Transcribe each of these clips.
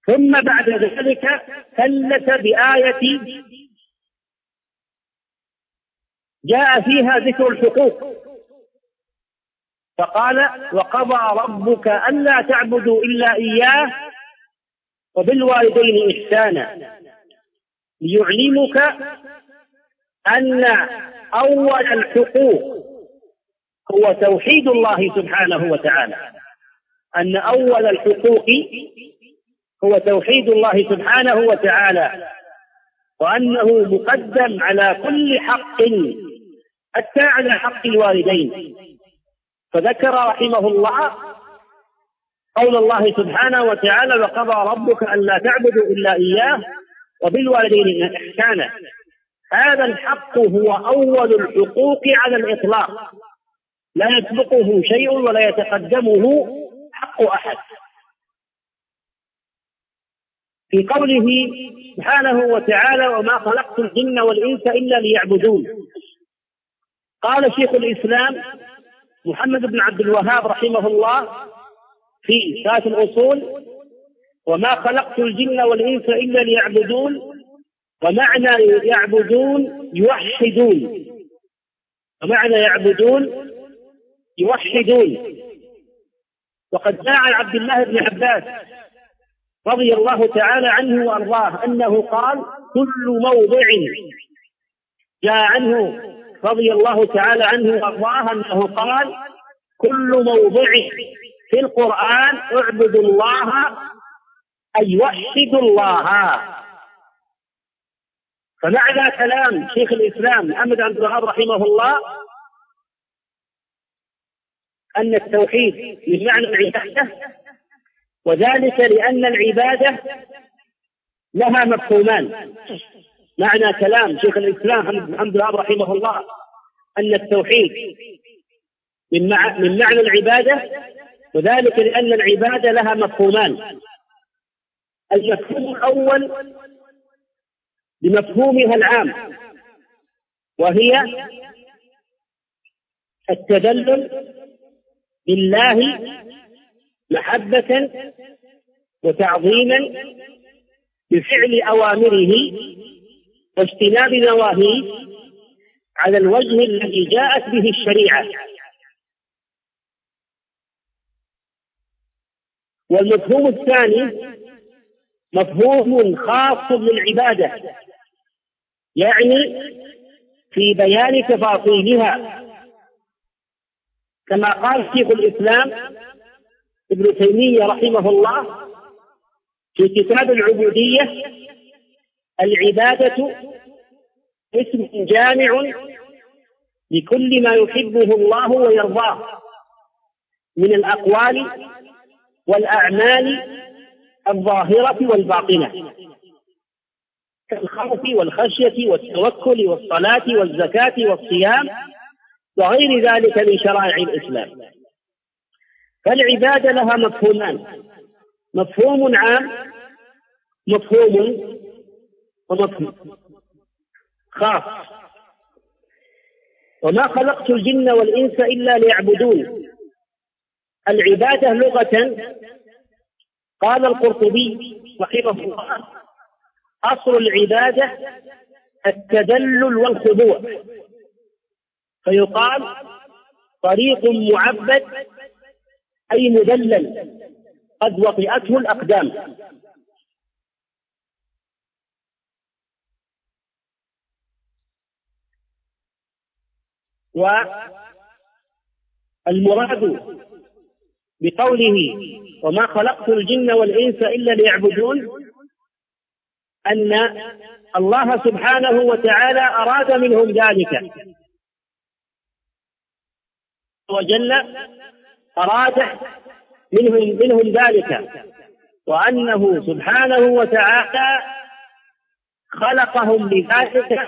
ثم بعد ذلك ثلث بآية جاء فيها ذكر الحقوق، فقال: وقضى ربك ألا تعبدوا إلا إياه وبالوالدين إحسانا، ليعلمك أن أول الحقوق هو توحيد الله سبحانه وتعالى، أن أول الحقوق هو توحيد الله سبحانه وتعالى، وأنه مقدم على كل حق حتى على حق الوالدين. فذكر رحمه الله قول الله سبحانه وتعالى: وقضى ربك ألا تعبدوا إلا إياه وبالوالدين إحسانا. هذا الحق هو أول الحقوق على الإطلاق، لا يسبقه شيء ولا يتقدمه حق أحد. في قوله سبحانه وتعالى: وما خلقت الجن والإنس إلا ليعبدون، قال شيخ الإسلام محمد بن عبد الوهاب رحمه الله في شرح الأصول: وما خلقت الجن والإنس إلا ليعبدون، ومعنى يعبدون يوحدون، ومعنى يعبدون يوحدون. وقد جاء عن عبد الله بن عباس رضي الله تعالى عنه وأرضاه أنه قال: كل موضع، جاء عنه رضي الله تعالى عنه وأرضاه أنه قال: كل موضع في القرآن اعبدوا الله أي وحدوا الله. فمعنى كلام شيخ الإسلام محمد بن عبد الوهاب رحمه الله أن التوحيد من معنى العبادة، وذلك لأن العبادة لها مفهومان. معنى كلام شيخ الإسلام محمد بن عبد الوهاب رحمه الله أن التوحيد من معنى العبادة، وذلك لأن العبادة لها مفهومان. المفهوم الأول بمفهومها العام، وهي التذلل لله محبة وتعظيما بفعل أوامره واجتناب نواهيه على الوجه الذي جاءت به الشريعة. والمفهوم الثاني مفهوم خاص للعبادة، يعني في بيان تفاصيلها، كما قال شيخ الإسلام ابن تيمية رحمه الله في كتاب العبودية: العبادة اسم جامع لكل ما يحبه الله ويرضاه من الأقوال والأعمال الظاهرة والباطنة، كالخوف والخشية والتوكل والصلاة والزكاة والصيام وغير ذلك من شرائع الإسلام. فالعبادة لها مفهومان: مفهوم عام، مفهوم ومفهوم خاص. وما خلقت الجن والإنس إلا ليعبدون. العبادة لغة، قال القرطبي رحمه الله: أصل العبادة التذلل والخضوع، فيقال طريق معبد أي مذلل قد وطئته الأقدام. والمراد بقوله وما خلقت الجن والإنس إلا ليعبدون أن الله سبحانه وتعالى أراد منهم ذلك وجل، أراد منهم ذلك، وأنه سبحانه وتعالى خلقهم لذلك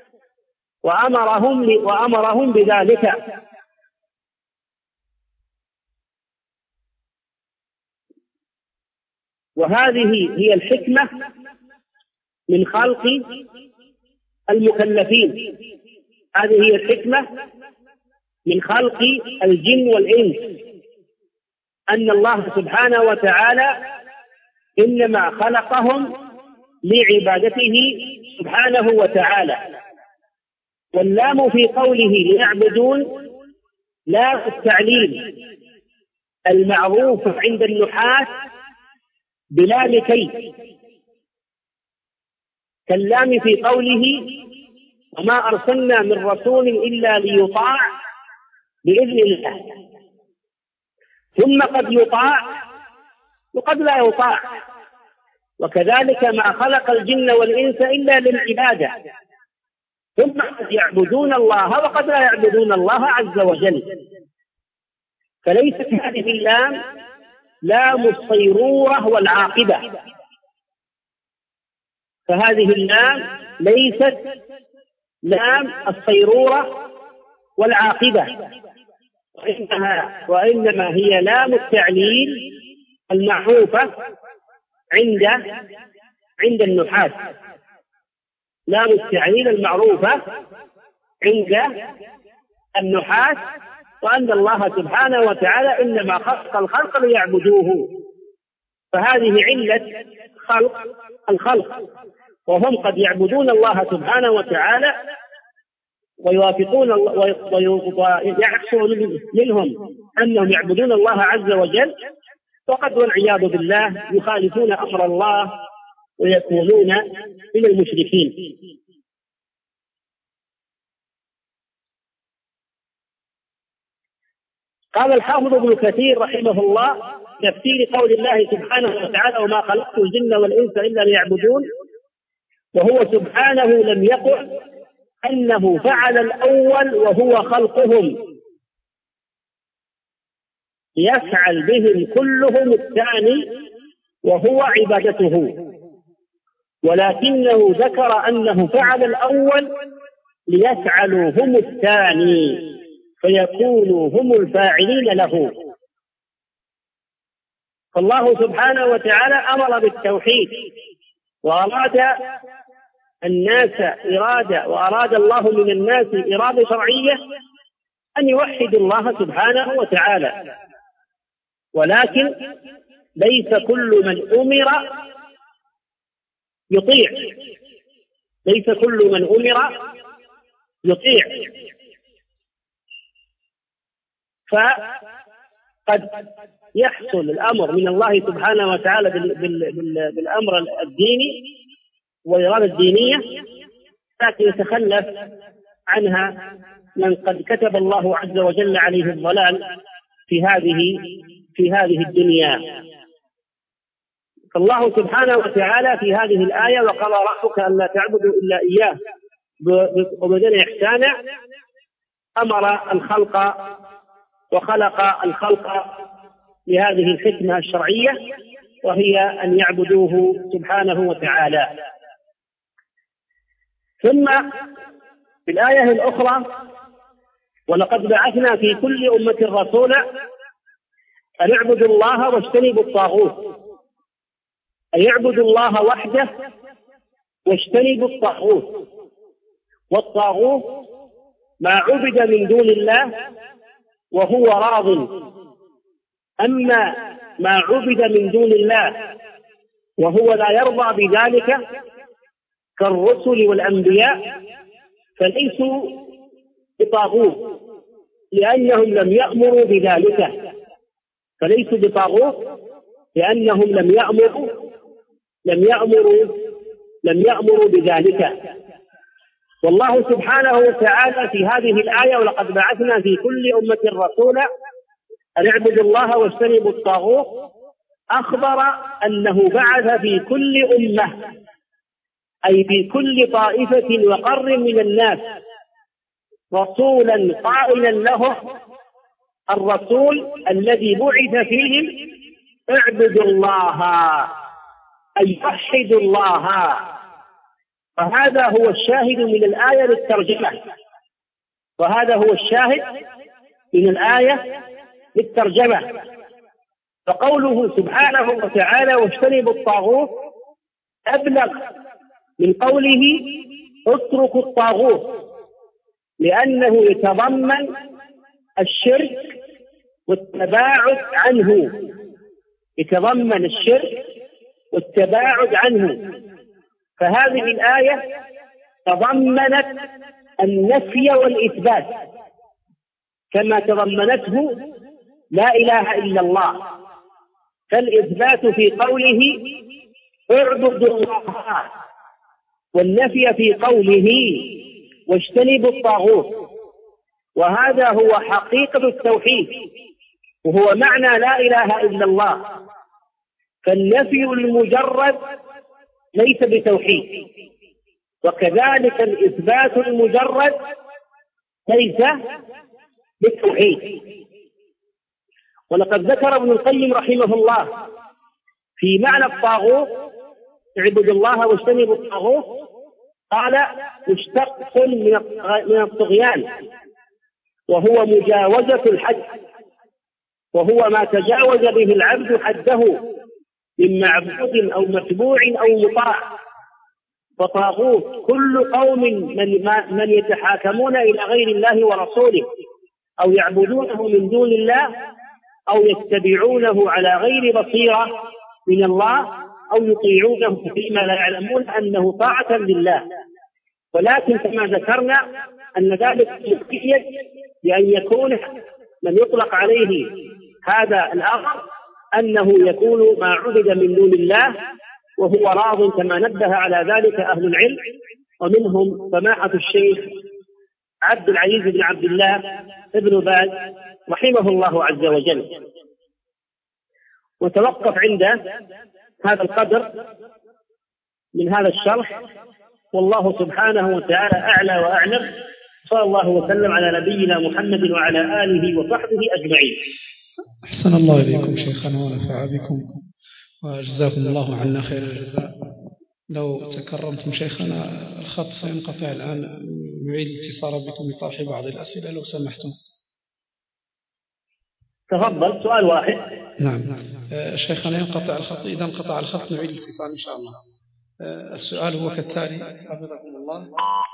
وأمرهم بذلك. وهذه هي الحكمة من خلق المكلفين، هذه هي الحكمة من خلق الجن والإنس، أن الله سبحانه وتعالى إنما خلقهم لعبادته سبحانه وتعالى. واللام في قوله ليعبدون لا التعليل المعروف عند النحاة بلام كي، كاللام في قوله وما أرسلنا من رسول إلا ليطاع بإذن الله. ثم قد يطاع وقد لا يطاع، وكذلك ما خلق الجن والإنس إلا للعبادة. ثم قد يعبدون الله وقد لا يعبدون الله عز وجل. فليست هذه اللام لام الصيرورة والعاقبة، فهذه اللام ليست لام الصيرورة والعاقبة، وإنما هي لام التعليل المعروفة عند النحاة، لام التعليل المعروفة عند النحاة، وأن الله سبحانه وتعالى إنما خلق الخلق ليعبدوه. فهذه علة الخلق، وهم قد يعبدون الله سبحانه وتعالى ويوافقون ويحصل منهم أنهم يعبدون الله عز وجل، وقد والعياذ بالله يخالفون أمر الله ويكونون من المشركين. قال الحافظ ابن كثير رحمه الله تفسير قول الله سبحانه وتعالى وما خلقت الجن والإنس إلا ليعبدون، وهو سبحانه لم يقل أنه فعل الأول وهو خلقهم، يفعل بهم كلهم الثاني وهو عبادته، ولكنه ذكر أنه فعل الأول ليفعلوا هم الثاني فيكونوا هم الفاعلين له. فالله سبحانه وتعالى أمر بالتوحيد، وأراد الله من الناس إرادة شرعية أن يوحدوا الله سبحانه وتعالى، ولكن ليس كل من أمر يطيع، ليس كل من أمر يطيع. فقد يحصل الأمر من الله سبحانه وتعالى بالأمر الديني والإرادة الدينية، لكن يتخلف عنها من قد كتب الله عز وجل عليه الضلال في هذه الدنيا. فالله سبحانه وتعالى في هذه الآية وقضى ربك ألا تعبدوا إلا إياه وبدون إحسانا أمر الخلق وخلق الخلق لهذه الحكمة الشرعية، وهي أن يعبدوه سبحانه وتعالى. ثم في الآية الأخرى ولقد بعثنا في كل أمة رسولا أن اعبدوا الله واجتنبوا الطاغوت، أن يعبدوا الله وحده واجتنبوا الطاغوت. والطاغوت ما عبد من دون الله وهو راض، أما ما عبد من دون الله وهو لا يرضى بذلك كالرسل والأنبياء فليسوا بطاغوت، لأنهم لم يأمروا بذلك، فليسوا بطاغوت لأنهم لم يأمروا بذلك. والله سبحانه وتعالى في هذه الآية ولقد بعثنا في كل أمة رسولا أن اعبدوا الله واجتنبوا الطاغوت أخبر أنه بعث في كل أمة، أي في كل طائفة وقر من الناس رسولا قائلا له الرسول الذي بعث فيهم اعبدوا الله أي وحدوا الله. فهذا هو الشاهد من الآية للترجمة، وهذا هو الشاهد من الآية للترجمة. فقوله سبحانه وتعالى واجتنبوا الطاغوت أبلغ من قوله اتركوا الطاغوت، لأنه يتضمن الشرك والتباعد عنه، يتضمن الشرك والتباعد عنه. فهذه الآية تضمنت النفي والإثبات كما تضمنته لا إله إلا الله، فالإثبات في قوله اعبدوا الله، والنفي في قوله واجتنبوا الطاغوت. وهذا هو حقيقة التوحيد، وهو معنى لا إله إلا الله. فالنفي المجرد ليس بتوحيد، وكذلك الإثبات المجرد ليس بالتوحيد. ولقد ذكر ابن القيم رحمه الله في معنى الطاغوت اعبدوا الله واجتنبوا الطاغوت، قال مشتق من الطغيان، وهو مجاوزة الحد، وهو ما تجاوز به العبد حده من معبود أو متبوع أو مطاع. فطاغوت كل قوم من يتحاكمون إلى غير الله ورسوله، أو يعبدونه من دون الله، أو يتبعونه على غير بصيرة من الله، أو يطيعونه فيما لا يعلمون أنه طاعة لله. ولكن كما ذكرنا أن ذلك مقيد بأن يكون من يطلق عليه هذا الأمر أنه يكون ما عبد من دون الله وهو راض، كما نبه على ذلك أهل العلم، ومنهم سماحة الشيخ عبد العزيز بن عبد الله ابن باز رحمه الله عز وجل. وتوقف عند هذا القدر من هذا الشرح، والله سبحانه وتعالى أعلى وأعلم. صلى الله وسلم على نبينا محمد وعلى آله وصحبه أجمعين. أحسن الله إليكم شيخنا ونفع بكم وجزاكم الله عنا خير الجزاء. لو تكرمتم شيخنا، الخط سينقطع الآن، نعيد الاتصال بكم لطرح بعض الأسئلة لو سمحتم. تفضل، سؤال واحد. نعم شيخنا، ينقطع الخط، إذا انقطع الخط نعيد الاتصال إن شاء الله. السؤال هو كالتالي حفظكم الله.